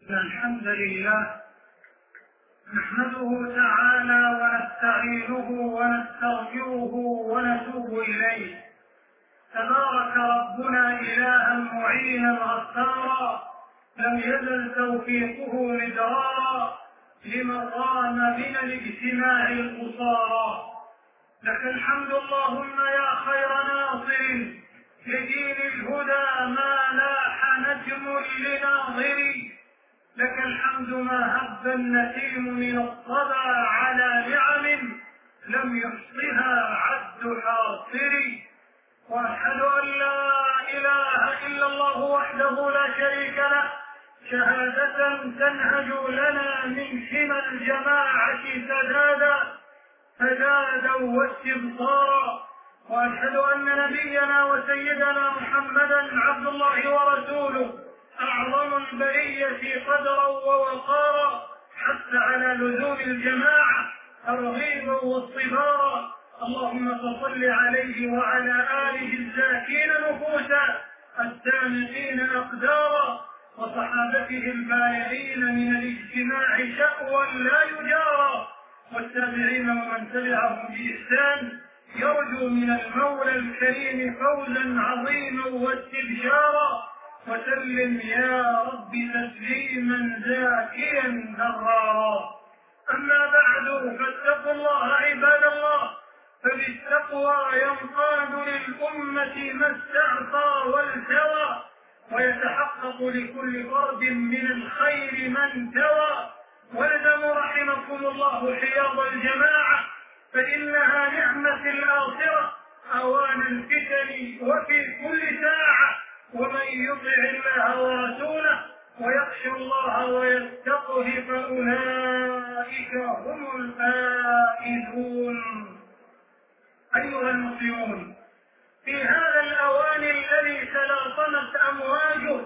الحمد لله نحمده تعالى ونستعينه ونستغفره ونتوب إليه. تبارك ربنا إلها معينا غفارا لم يزل توفيقه مدرارا لمن رام من الاجتماع القصارى. لك الحمد اللهم يا خير ناصر لدين الهدى ما لاح نجم لناظري. لك الحمد ما هب النسيم من الصبا على نعم لم يحصها عد حاصري. واشهد ان لا اله الا الله وحده لا شريك له شهادة تنهج لنا من حمى الجماعة سدادا واستبصارا. واشهد ان نبينا وسيدنا محمدا عبد الله ورسوله أعظم البرية قدرا ووقارا حتى على لزوم الجماعة ترغيبا واصطبارا. اللهم صل عليه وعلى آله الزاكين نفوسا السامقين أقدارا وصحابته البالغين من الاجتماع شأوا لا يجارا والتابعين ومن تبعهم بإحسان يرجو من المولى الكريم فوزا عظيما واستبشارا. وسلم يا رب تسليما زاكيا ذرارا. أما بعد فاتقوا الله عباد الله، فبالتقوى ينقاد للأمة ما استعصى والتوى ويتحقق لكل فرد من الخير من توى. والزموا رحمكم الله حياض الجماعة فإنها نعمة الآخرة أوان الفتن وفي كل ساعة. ومن يطع الله ورسوله ويخشى الله ويتقه فأولئك هم الفائزون. أيها المسلمون، في هذا الأوان الذي تلاطمت أمواجه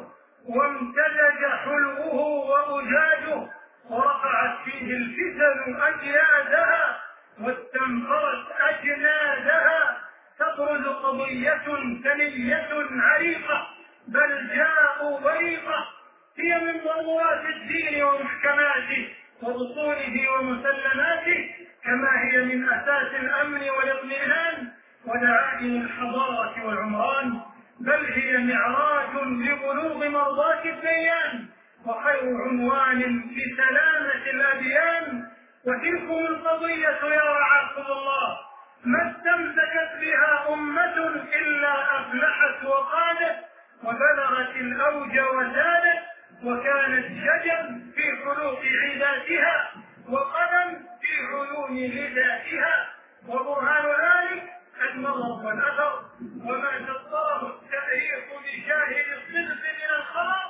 وامتزج حلوه وأجاجه ورفعت فيه الفتن أجيادها واستنفرت أجنادها تبرز قضية ثنية عريقة بل جاء بريقة هي من ضرورات الدين ومحكماته وأصوله ومسلماته، كما هي من أساس الأمن والاطمئنان ودعائم الحضارة والعمران، بل هي معراج لبلوغ مرضاة الديان وخير عنوان لسلامة الأديان. وتلكم القضية يا رعاكم الله ما استمسكت بها أمة إلا أفلحت وقادت وبلغت الأوج وزادت وكانت شجا في خلوق عداتها وقدم في علوم لذاتها. وبرهان ذلك المرض والأثر وما شطره التاريخ بشاهد الصدق من الخبر.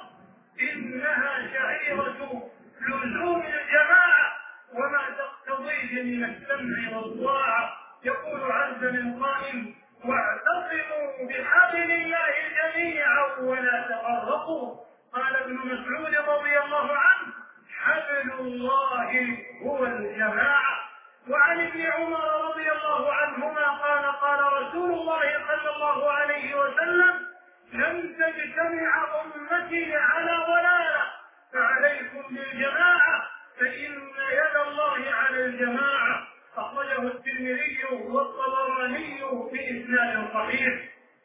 إنها شعيرة لزوم الجماعة وما تقتضيه من السمع والطاعة. يقول عز من قائل: واعتصموا بحبل الله جميعا ولا تفرقوا. قال ابن مسعود رضي الله عنه: حبل الله هو الجماعة. وعن ابن عمر رضي الله عنهما قال: قال رسول الله صلى الله عليه وسلم: لن تجتمع أمتي على ضلالة فعليكم بالجماعة فإن يد الله على الجماعة. أخرجه الترمذي والطبراني بإسناد صحيح.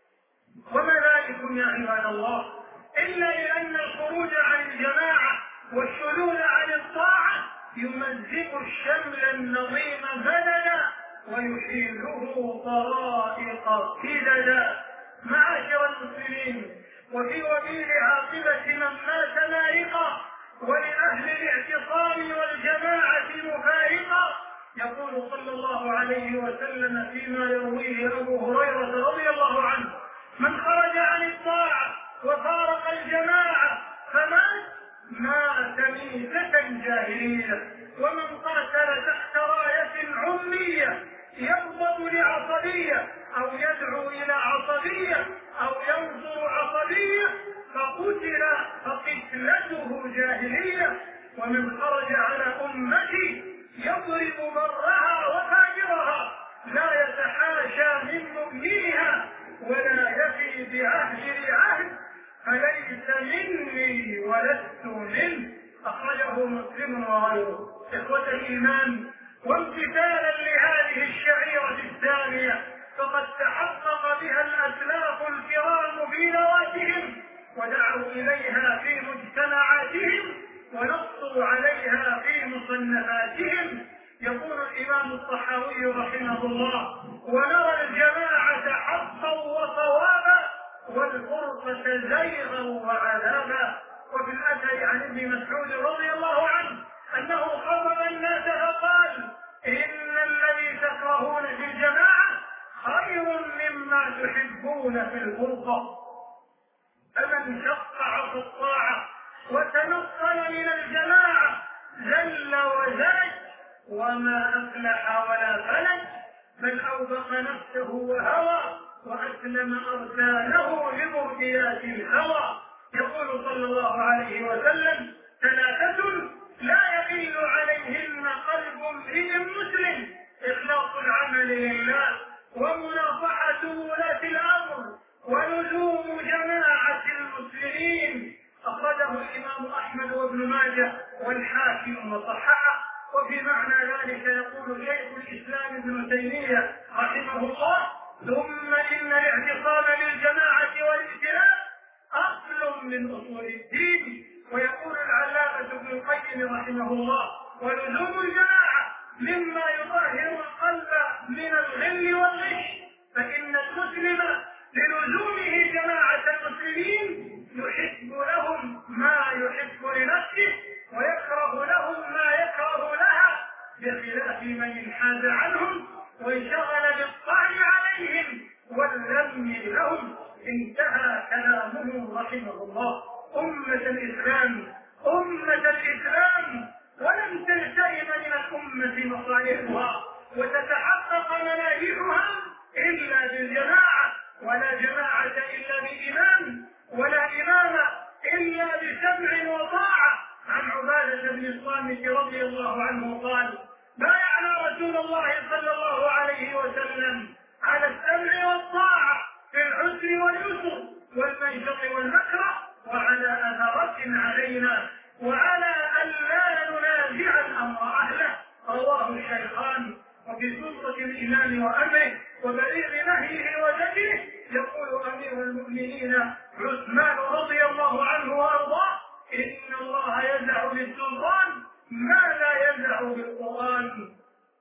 وما ذلكم يا عباد الله إلا لأن الخروج عن الجماعة والشذوذ عن الطاعة يمزق الشمل النظيم بدنا ويحيله طرائق سددا. معاشر المسلمين، وفي وبيل عاقبة من مات مارقا ولأهل الاعتصام والجماعة مفارقا. يقول صلى الله عليه وسلم فيما يرويه أبو هريرة رضي الله عنه: من خرج عن الطاعة وفارق الجماعة مات ميتة جاهلية. ومن قاتل تحت راية عمية يغضب لعصبية أو يدعو إلى عصبية أو ينصر عصبية فقتل فقتلته جاهلية. ومن خرج على أمتي يضرب برها وفاجرها لا يتحاشى من مؤمنها ولا يفي بعهد لعهد فليس مني ولست منه. صححه مسلم وغيره. إخوة الإيمان، وامتثالا لهذه الشعيرة الثانية فقد تحقق بها الأسلاف الكرام في نواتهم ودعوا إليها في مجتمعاتهم ونصوا عليها في مصنفاتهم. يقول الإمام الطحاوي رحمه الله: ونرى الجماعة حقا وصوابا والفرقة زيغا وعذابا. وفي الأثر عن ابن مسعود رضي الله عنه أنه خطب الناس فقال: إن الذي تكرهون في الجماعة خير مما تحبون في الفرقة. فمن شقع في الطاعة وتنقل من الجماعة زل وزلج وما أفلح ولا فلج، بل أوبق نفسه وهوى وأسلم أركانه لمرديات الهوى. يقول صلى الله عليه وسلم: ثلاثة لا يحل عليهن قلب امرئ مسلم: إخلاص العمل لله، ومناصحة ولاة الأمر، ولزوم جماعة المسلمين. أخرجه الإمام أحمد وابن ماجه والحاكم وصححه. وفي معنى ذلك يقول شيخ الإسلام ابن تيمية رحمه الله: ثم إن الاعتصام بالجماعة والائتلاف أصل من أصول الدين. ويقول العلامة ابن القيم رحمه الله: ولزوم الجماعة مما يطهر القلب من الغل والغش، فإن المسلم للزومه جماعة المسلمين يحب لهم ما يحب لنفسه ويكره لهم ما يكره لها، بخلاف من انحاز عنهم وانشغل بالطعن عليهم والذم لهم. انتهى كلامه رحمه الله. أمة الإسلام، ولن تلتئم من الأمة مصالحها وتتحقق مناهجها إلا بالجماعة، ولا جماعة إلا بإمام، ولا إمام إلا بسمع وطاعة. عن عبادة بن الصامت رضي الله عنه قال: بايعنا رسول الله صلى الله عليه وسلم على السمع والطاعة في العسر واليسر والمنشط والمكره، وعلى أثرة علينا، وعلى أن لا ننازع الأمر أهله. رواه الشيخان. وفي سلطة الإمام وأمره وبليغ نهيه وزجره يقول أمير المؤمنين عثمان رضي الله عنه وأرضاه: إن الله يزع بالسلطان ما لا يزع بالقرآن.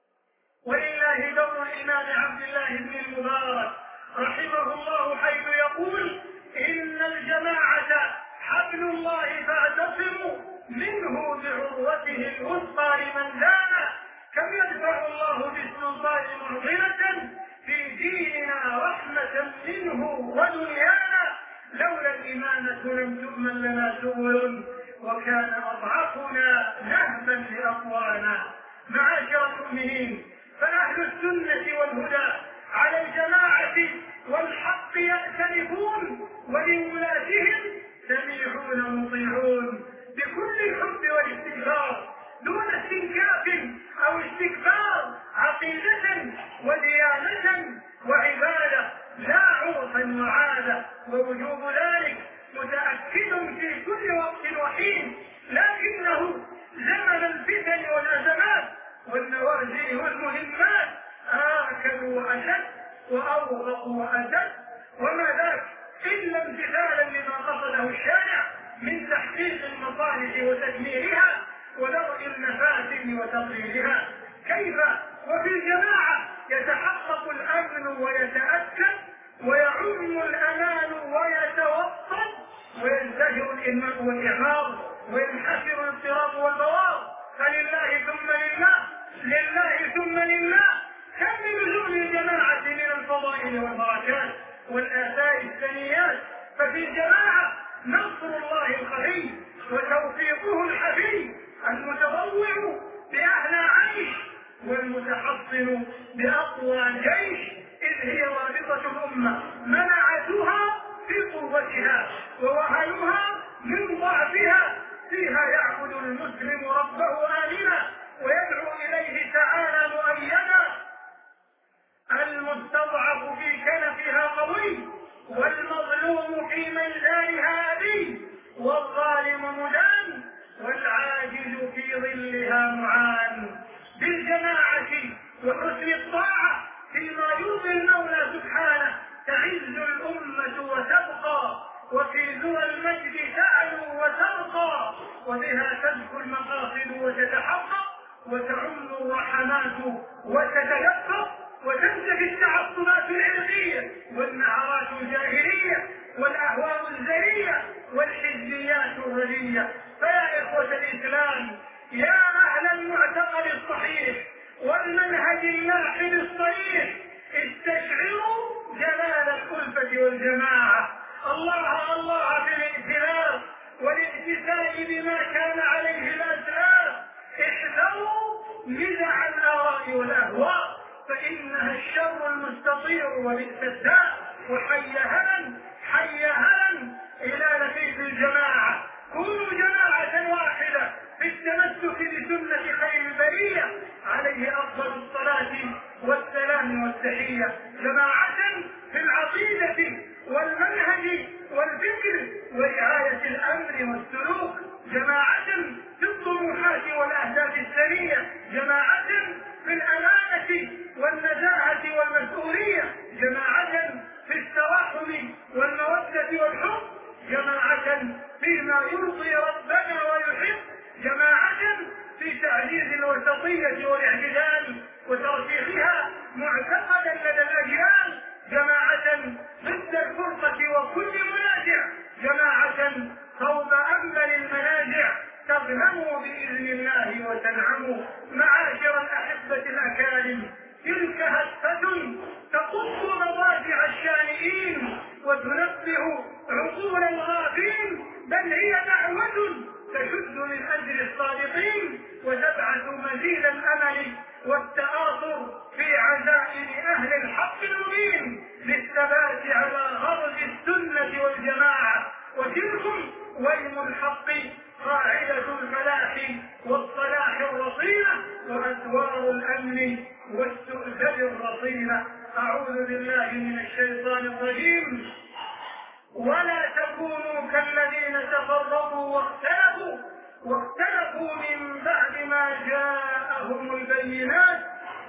ولله دور الإمام عبد الله بن المبارك رحمه الله حيث يقول: إن الجماعة حبل الله فاعتصموا منه بعروته الوثقى لمن دان. كم يدفع الله بالسلطان معضلة في ديننا رحمة منه ودنيانا. لولا الإمامة لم تؤمن لنا سبل وكان أضعفنا نهبا لأقوانا. معاشر المؤمنين، فأهل السنة والهدى على الجماعة والحق يأتلفون، ولولاتهم سميعون مطيعون بكل الحب والاستغفار دون استنكاف أو استكبار، عقيدة وديانة وعبادة لا عرفا وعادة. ووجوب ذلك متأكد في كل وقت وحين، لكنه زمن الفتن والأزمات والنوازل والمهمات آكل وأشد وأوغق وأشد، وما ذاك إلا امتثالا لما قصده الشارع من تحقيق المصالح وتدميرها ودرء المفاسد وتضليلها. كيف وفي الجماعة يتحقق الأمن ويتأكد ويعم الأمان ويتوطد وينتهر الإنماء والإعمار وينحسر الاضطراب والبوار. فلله ثم لله، لله ثم لله. كم من لزوم الجماعة من الفضائل والبركات والآثار الثنيات. ففي الجماعة نصر الله الخفي وتوفيقه الحفي، المتضوع بأعلى عيش والمتحصن بأقوى جيش، إذ هي رابطة الأمة منعتها في قوتها ووهنها من ضعفها. فيها يعبد المسلم ربه آمنا ويدعو إليه تعالى مؤيدا. المستضعف في كنفها قوي، والمظلوم في ميزانها أبي، والظالم مدان، والعاجز وبها تزكو المقاصد وتتحقق وتعم الرحمات وتتلفظ وتنتفي التعصبات العرقية والنعرات الجاهلية والأهواء الزرية والحزبيات الردية. فيا إخوة الإسلام، يا أهل المعتقد الصحيح والمنهج اللاحم الصريح، استشعروا جلال الألفة والجماعة. الله في الائتلاف والامتثال بما كان عليه الأسلاف. احذروا نزع الآراء والأهواء فإنها الشر المستطير وبئس الداء. وحي هلا إلى نفيس الجماعة. كونوا جماعة واحدة في التمسك بسنة خير البرية عليه أفضل الصلاة والسلام والتحية. جماعة في العقيدة والمنهج والفكر ورعاية الأمر والسلوك. جماعة في الطموحات والأهداف السرية. جماعة في الأمانة والنزاهة والمسؤولية. جماعة في التراحم والمودة والحب. جماعة فيما يرضي ربنا ويحب. جماعة في تعزيز الوسطية والاعتدال وترسيخها معتقدا لدى الأجيال. جماعة ضد الفرقة وكل منازع. جماعة صوب أمل المنازع. تغنموا بإذن الله وتنعموا. معاشر الأحبة الأكارم، تلك هفة تقص مضاجع الشانئين وتنبه عقول الغافين، بل هي دعوة تشد من أجل الصادقين وتبعث مزيد الأمل والتآثر في عزائم أهل الحق المبين للثبات على غرض السنة والجماعة. وتلكم ويم الحق قاعدة الفلاح والصلاح الرصينة وأسوار الأمن والسؤدد الرصينة. أعوذ بالله من الشيطان الرجيم. ولا تكونوا كالذين تفرقوا واختلفوا من بعد ما جاءهم البينات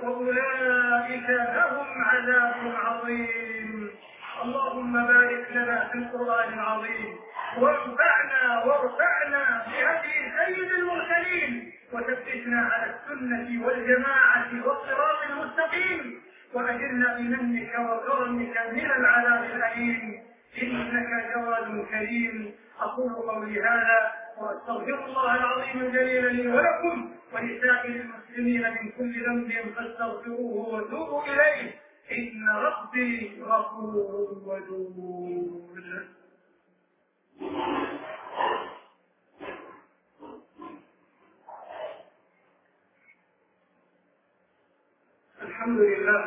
وأولئك لهم عذاب عظيم. اللهم بارك لنا في القرآن العظيم وارفعنا بهدي سيد المرسلين وثبتنا على السنة والجماعة والصراط المستقيم وأجرنا بمنك وكرمك من العذاب الأليم إنك جواد كريم. أقول قولي هذا وأستغفر الله العظيم الجليل لي ولكم ولسائر المسلمين من كل ذنب فاستغفروه وتوبوا إليه إن ربي غفور ودود. الحمد لله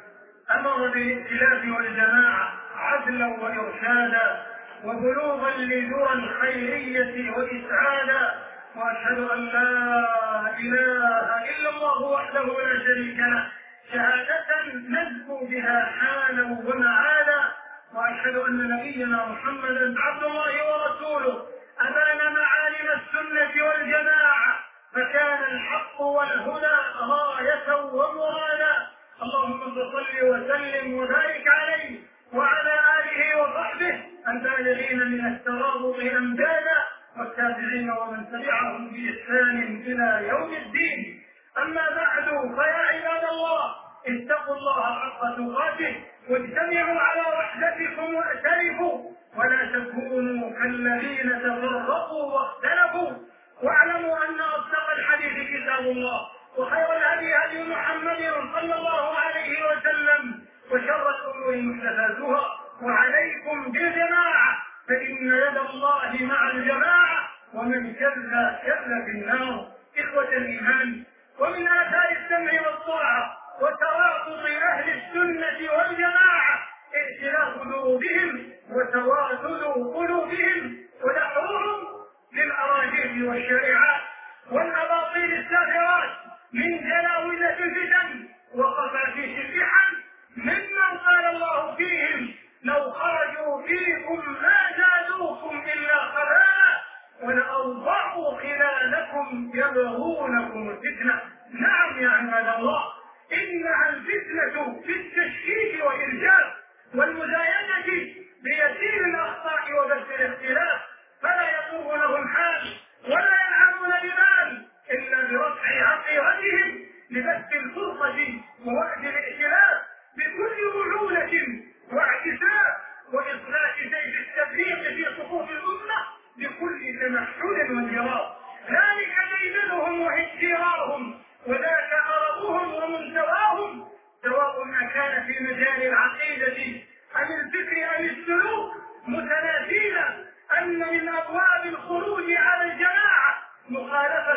أمر بالائتلاف والجماعة عدلا وإرشادا وبلوغا لذرى الخيرية وإسعادا. وأشهد أن لا إله إلا الله وحده لا شريك له شهادة نزكو بها حالا ومعادا. وأشهد أن نبينا محمدا عبد الله ورسوله أبان معالم السنة والجماعة فكان الحق والهدى غاية ومرادا. اللهم صل وسلم وبارك عليه وعلى آله وصحبه البالغين من الترابط أمجادا والتابعين ومن تبعهم بإحسان إلى يوم الدين. أما بعد فيا عباد الله اتقوا الله حق تقاته واجتمعوا على وحدتكم واعترفوا ولا تكونوا كالذين تفرقوا واختلفوا. واعلموا أن أصدق الحديث كتاب الله وخير الهدي هدي محمد صلى الله عليه وسلم وشر الأمور محدثاتها. وعليكم بالجماعة فإن يد الله مع الجماعة ومن شذ في النار. إخوة الإيمان، ومن آثار السمع والطاعة وترابط أهل السنة والجماعة ائتلاف قلوبهم وتوازن قلوبهم ودحرهم للأراجيل والشريعات والأباطيل السافرات من جلاوزة الفتن وقفاتيش الفحن ممن قال الله فيهم لو خرجوا فيكم ما زادوكم إلا خبالا ولأوضعوا خلالكم يبغونكم الفتنة. نعم يا عباد الله، إنها الفتنة في التشكيك والإرجاف والمزايدة بيسير الأخطاء وبث الاختلاف فلا يطوب لهم حال ولا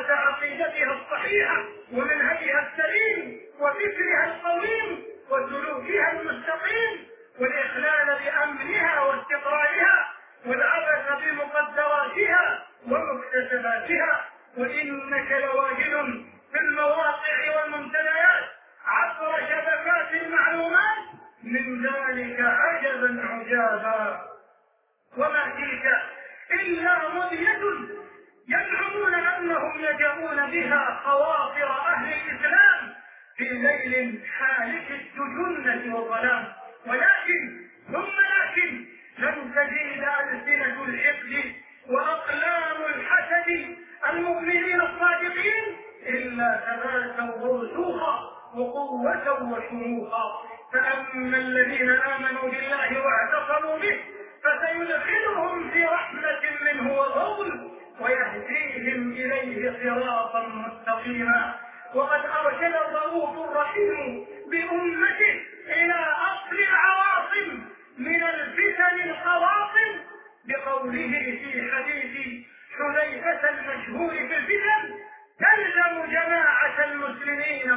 صحة عقيدتها الصحيحة ومنهجها السليم وفكرها القويم وسلوكها المستقيم، والإخلال بأمنها واستقرارها والعبث بمقدراتها ومكتسباتها. وإنك لواجد في المواقع والمنتديات عبر شبكات المعلومات من ذلك عجبا عجابا. وما تلك إلا مذية يزعمون أنهم يجؤون بها خواطر أهل الإسلام في ليل حالك السجنة والظلام. ولكن لن تزيد ألسنة الحقد وأقلام الحسد المؤمنين الصادقين إلا ثباتا ورسوخا وقوة وشموخا. فأما الذين آمنوا بالله واعتصموا به فسيدخلهم في رحمة منه وفضل ويهديهم إليه صراطا مستقيما. وقد أرشد الرؤوف الرحيم بأمته إلى أصل العواصم من الفتن القواصم بقوله في حديث حذيفة المشهور في الفتن: تلزم جماعة المسلمين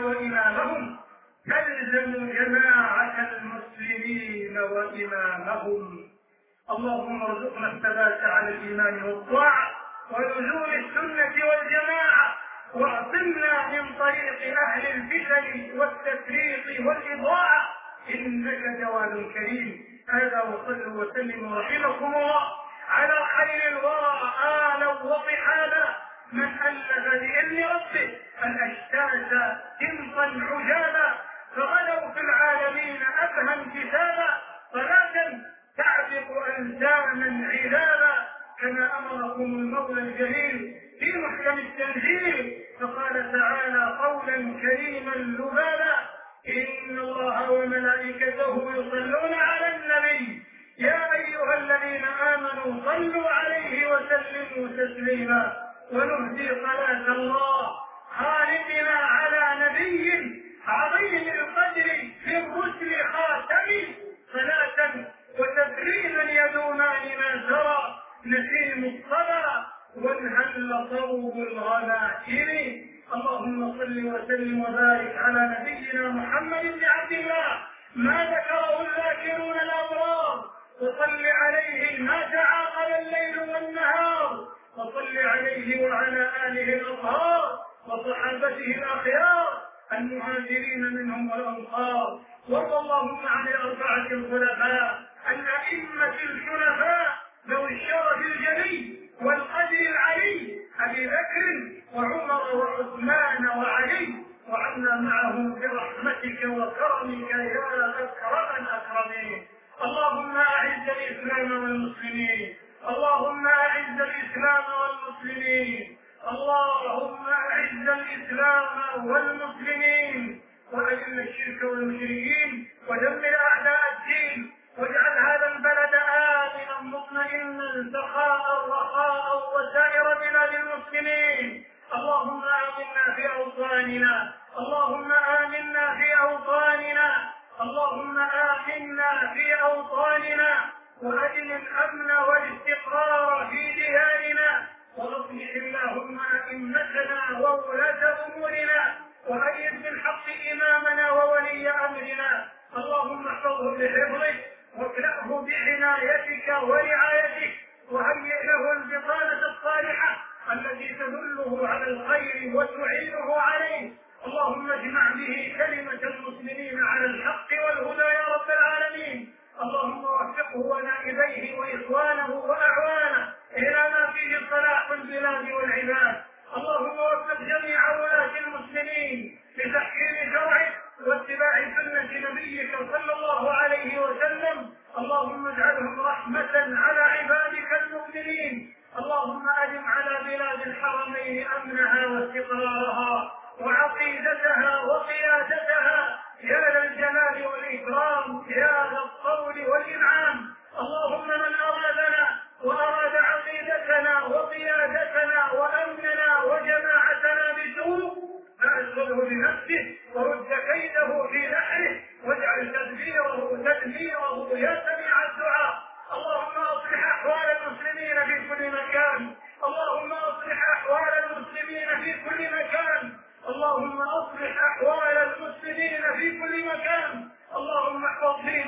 وإمامهم. اللهم ارزقنا الثبات على الإيمان والطاعة ولزوم السنة والجماعة، واعصمنا من طريق أهل الفتن والتفريط والإضاعة، إنك جواد كريم. هذا وصلوا وسلموا رحمكم الله على خير الورى آلا وصحابا من ألف بإذن ربه الأشتات تمطا عجابا، فغدوا في العالمين أفهم كتابا، صلاة تعبق ألزاما عذابا، كما أمركم المولى الجليل في محكم التنزيل، فقال تعالى قولا كريما لبابا: إن الله وملائكته يصلون على النبي يا أيها الذين آمنوا صلوا عليه وسلموا تسليما. ونهدي صلاة الله خالقنا على نبي عظيم القدر في الرسل خاتم، صلاة وتسليما يدومان ما سرى نسيم الصبا وانهل صوب الغنائم. اللهم صل وسلم وبارك على نبينا محمد بن عبد الله ما ذكره الذاكرون الأبرار، وصل عليه ما تعاقب الليل والنهار، وصل عليه وعلى آله الأطهار وصحابته الأخيار المهاجرين منهم والأنصار. وارض اللهم عن الأربعة الخلفاء الأئمة الحنفاء ذوي الشرف الجلي والقدر العلي أبي بكر وعمر وعثمان وعلي، وعنا معهم برحمتك وكرمك يا أكرم الأكرمين. اللهم أعز الإسلام والمسلمين، اللهم أعز الإسلام والمسلمين، اللهم أعز الإسلام والمسلمين، وأذل الشرك والمشركين، ودمر أعداء الدين، واجعل هذا البلد آمنا مطمئنا سخاء رخاء وسائر بلاد المسلمين. اللهم آمنا في أوطاننا، اللهم آمنا في أوطاننا، اللهم آمنا في أوطاننا، وأدم الأمن والاستقرار في بلادنا، وأصلح اللهم أئمتنا وولاة أمورنا، وأيد بالحق إمامنا وولي أمرنا. اللهم احفظه بحفظك واكلأه بعنايتك ورعايتك، وهيئ له البطانة الصالحة التي تدله على الخير وتعينه عليه. اللهم اجمع به كلمة المسلمين على الحق والهدى يا رب العالمين. اللهم وفقه ونائبيه وإخوانه وأعوانه إلى ما فيه صلاح البلاد والعباد. اللهم وفق جميع ولاة المسلمين لتحكيم شرعك واتباع سنة نبيك صلى الله عليه وسلم. اللهم اجعلهم رحمة على عبادك المؤمنين. اللهم أدم على بلاد الحرمين أمنها واستقرارها وعقيدتها وقيادتها يا ذا الجلال والإكرام يا ذا الطول والإنعام. اللهم من أرادنا وأراد عقيدتنا وقيادتنا وأمننا وجماعتنا بسوء فأشغله بنفسه ورد كيده في نحره، واجعل تدبيره يا سميع الدعاء. اللهم أصلح أحوال المسلمين في كل مكان، اللهم أصلح أحوال المسلمين في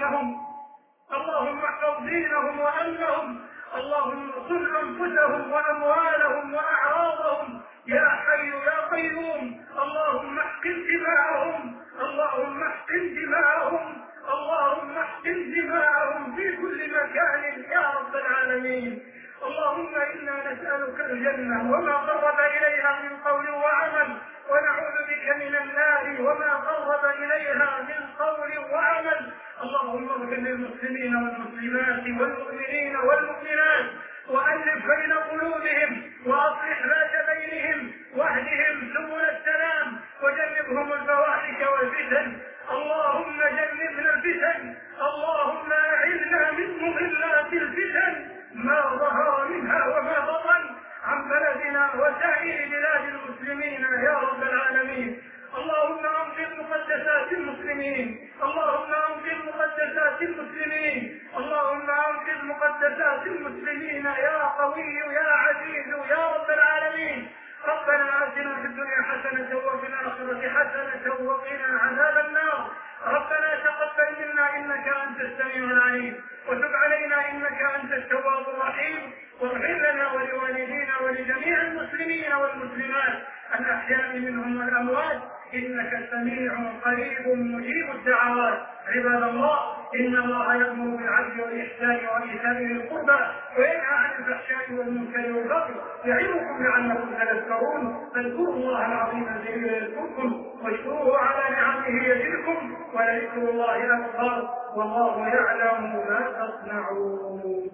دينهم، اللهم احفظ دينهم وأمنهم، اللهم صن أنفسهم وأموالهم وأعراضهم يا حي يا قيوم، اللهم احقن دماءهم، اللهم احقن دماءهم، اللهم احقن دماءهم في كل مكان يا رب العالمين. اللهم إنا نسألك الجنة وما قرب إليها من قول وعمل، ونعوذ بك من النار وما قرب إليها من قول وعمل. اللهم اغفر للمسلمين والمسلمات والمؤمنين والمؤمنات، وألف بين قلوبهم، وأصلح ذات بينهم، واهدهم سبل السلام، وجنبهم الفواحش والفتن. اللهم جنبنا الفتن، اللهم أعذنا من مضلات الفتن ما ظهر منها وما بطن عن بلدنا وسائر بلاد المسلمين يا رب العالمين. اللهم انقذ مقدسات المسلمين، اللهم انقذ مقدسات المسلمين، اللهم انقذ مقدسات المسلمين يا قوي يا عزيز يا رب العالمين. ربنا آتنا في الدنيا حسنة وفي الآخرة حسنة وقنا عذاب النار. ربنا تقبل منا إنك أنت السميع العليم، وتب علينا إنك أنت التواب الرحيم، واغفر لنا ولوالدينا ولجميع المسلمين والمسلمات الأحياء منهم والأموات، إنك سميع قريب مجيب الدعوات. عباد الله، إن الله يأمر بالعدل والإحسان وإيتاء ذي القربى وينهى عن الفحشاء والمنكر والبغي يعظكم لعلكم تذكرون. فاذكروا الله العظيم الجليل يذكركم، واشكروه على نعمه يزدكم، ولذكر الله أكبر، والله يعلم ما تصنعون.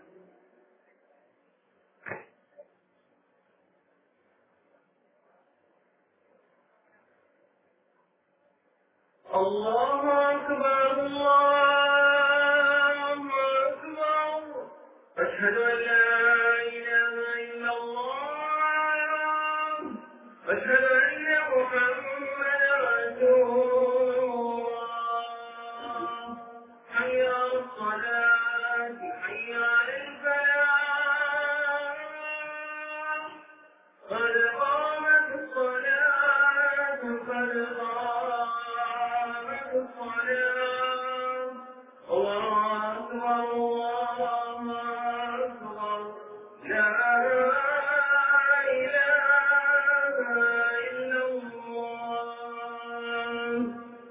الله أكبر الله أكبر، أشهد أن لا إله إلا الله، أشهد أن محمدا رسول الله. حي على الصلاة، حي على الفلاح، قد قامت الصلاة، قد قامت الصلاة. الله أكبر الله أكبر، لا إله إلا الله.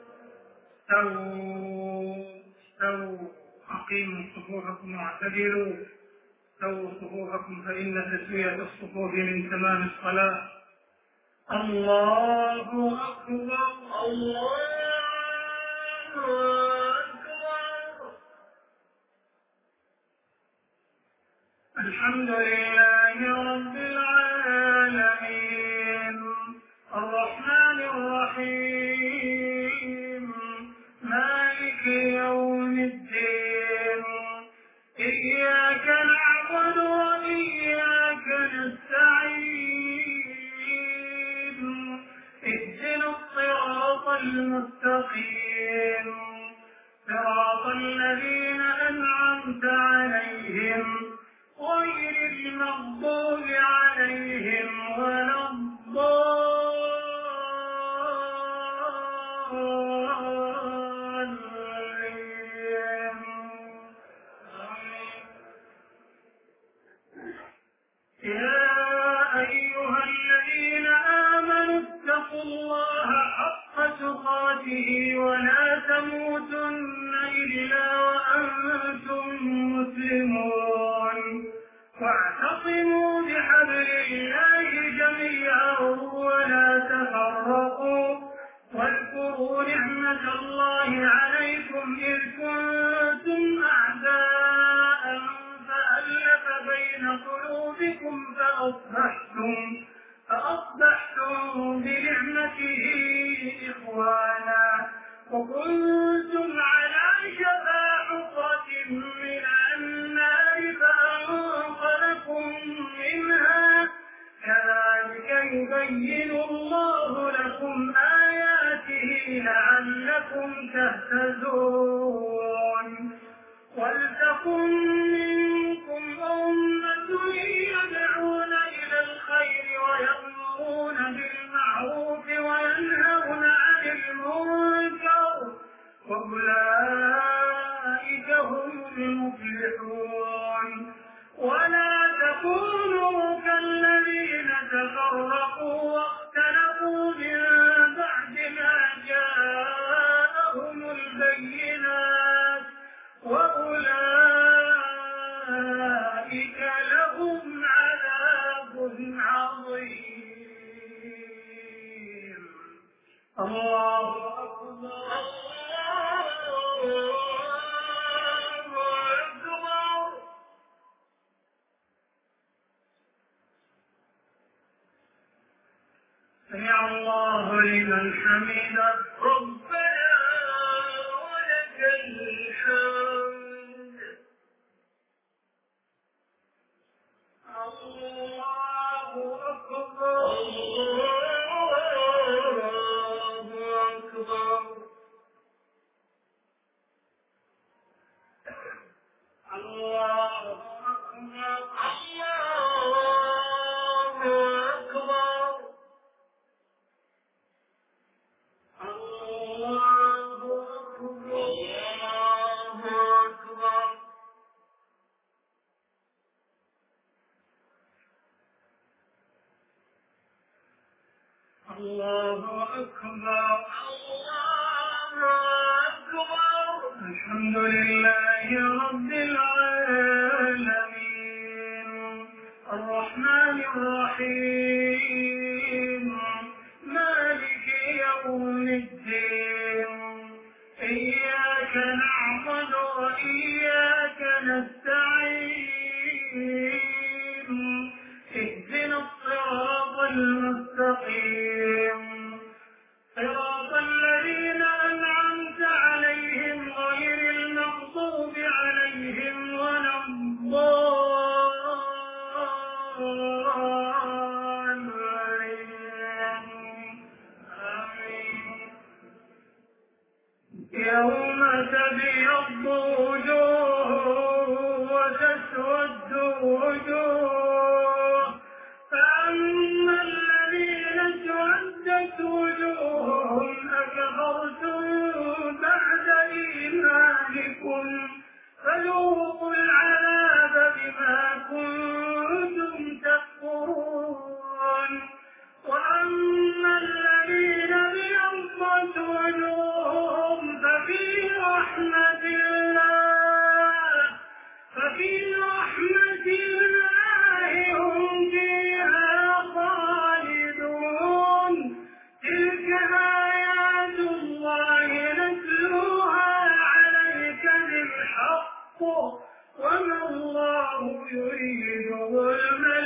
استووا أقيموا صفوفكم واعتدلوا، استووا صفوفكم فإن تسوية الصفوف من تمام الصلاة. الله أكبر الله أكبر. الحمد لله رب العالمين، الرحمن الرحيم، مالك يوم الدين، إياك نعبد وإياك نستعين، اهدنا الصراط المستقيم، صراط الذين أنعمت عليهم غير المغضوب عليهم ولا الضالين. يا أيها الذين آمنوا اتقوا الله حق تقاته ولا تموتن إلا وأنتم مسلمون، واعتصموا بحبل الله جميعا ولا تفرقوا، واذكروا نعمة الله عليكم إذ كنتم أعداء فألف بين قلوبكم فأصبحتم بنعمته إخوانا، وكنتم على شفا حفرة من النار فأنقذكم منها. كذلك يبين الله لكم آياته لعلكم تهتدون. ولتكن منكم أمة يدعون إلى الخير ويأمرون بالمعروف وينهون عن المنكر، وأولئك الله أكبر. سمع الله لمن حمده ربنا ولك الحمد. الله أكبر. الله أكبر. الله أكبر. الله أكبر. الله أكبر. الحمد لله رب العالمين الرحمن الرحيم مالك يوم الدين إياك نعبد وإياك نستعين اهدنا الصراط المستقيم صراط الذين أنعمت عليهم غير المغضوب عليهم ولا الضالين. آمين. يوم تبيض وجوه وتسود وجوه فأما الذين اسودت وجوههم أكفرتم بعد إيمانكم فذوقوا العذاب بما كنتم تكفرون. وأما الذين ابيضت وجوههم ففي رحمة الله هم فيها خالدون. تلك آيات الله نتلوها عليك بالحق وما الله يريد ظلما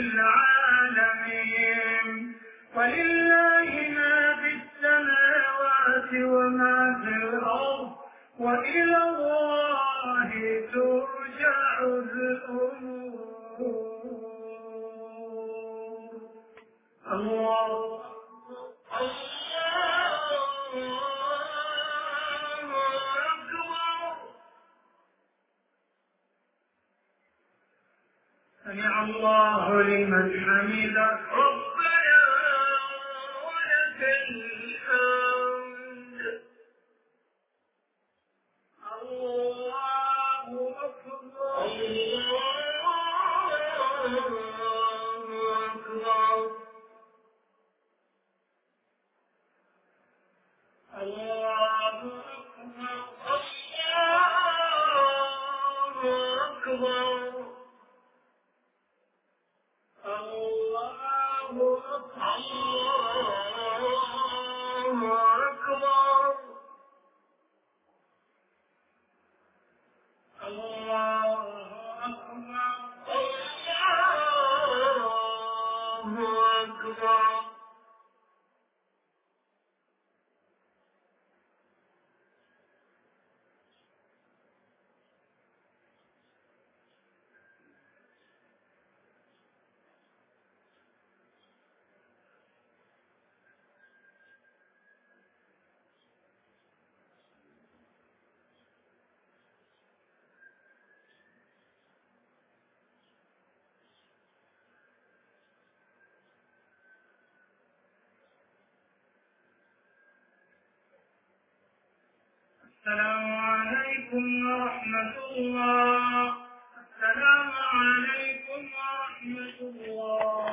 للعالمين. ولله ما في السماوات وما في الأرض وإلى الله ترجع الأمور. الله أكبر. سمع الله لمن حمده ربنا ولك الحمد. الله أكبر. الله أكبر. السلام عليكم ورحمة الله. السلام عليكم ورحمة الله.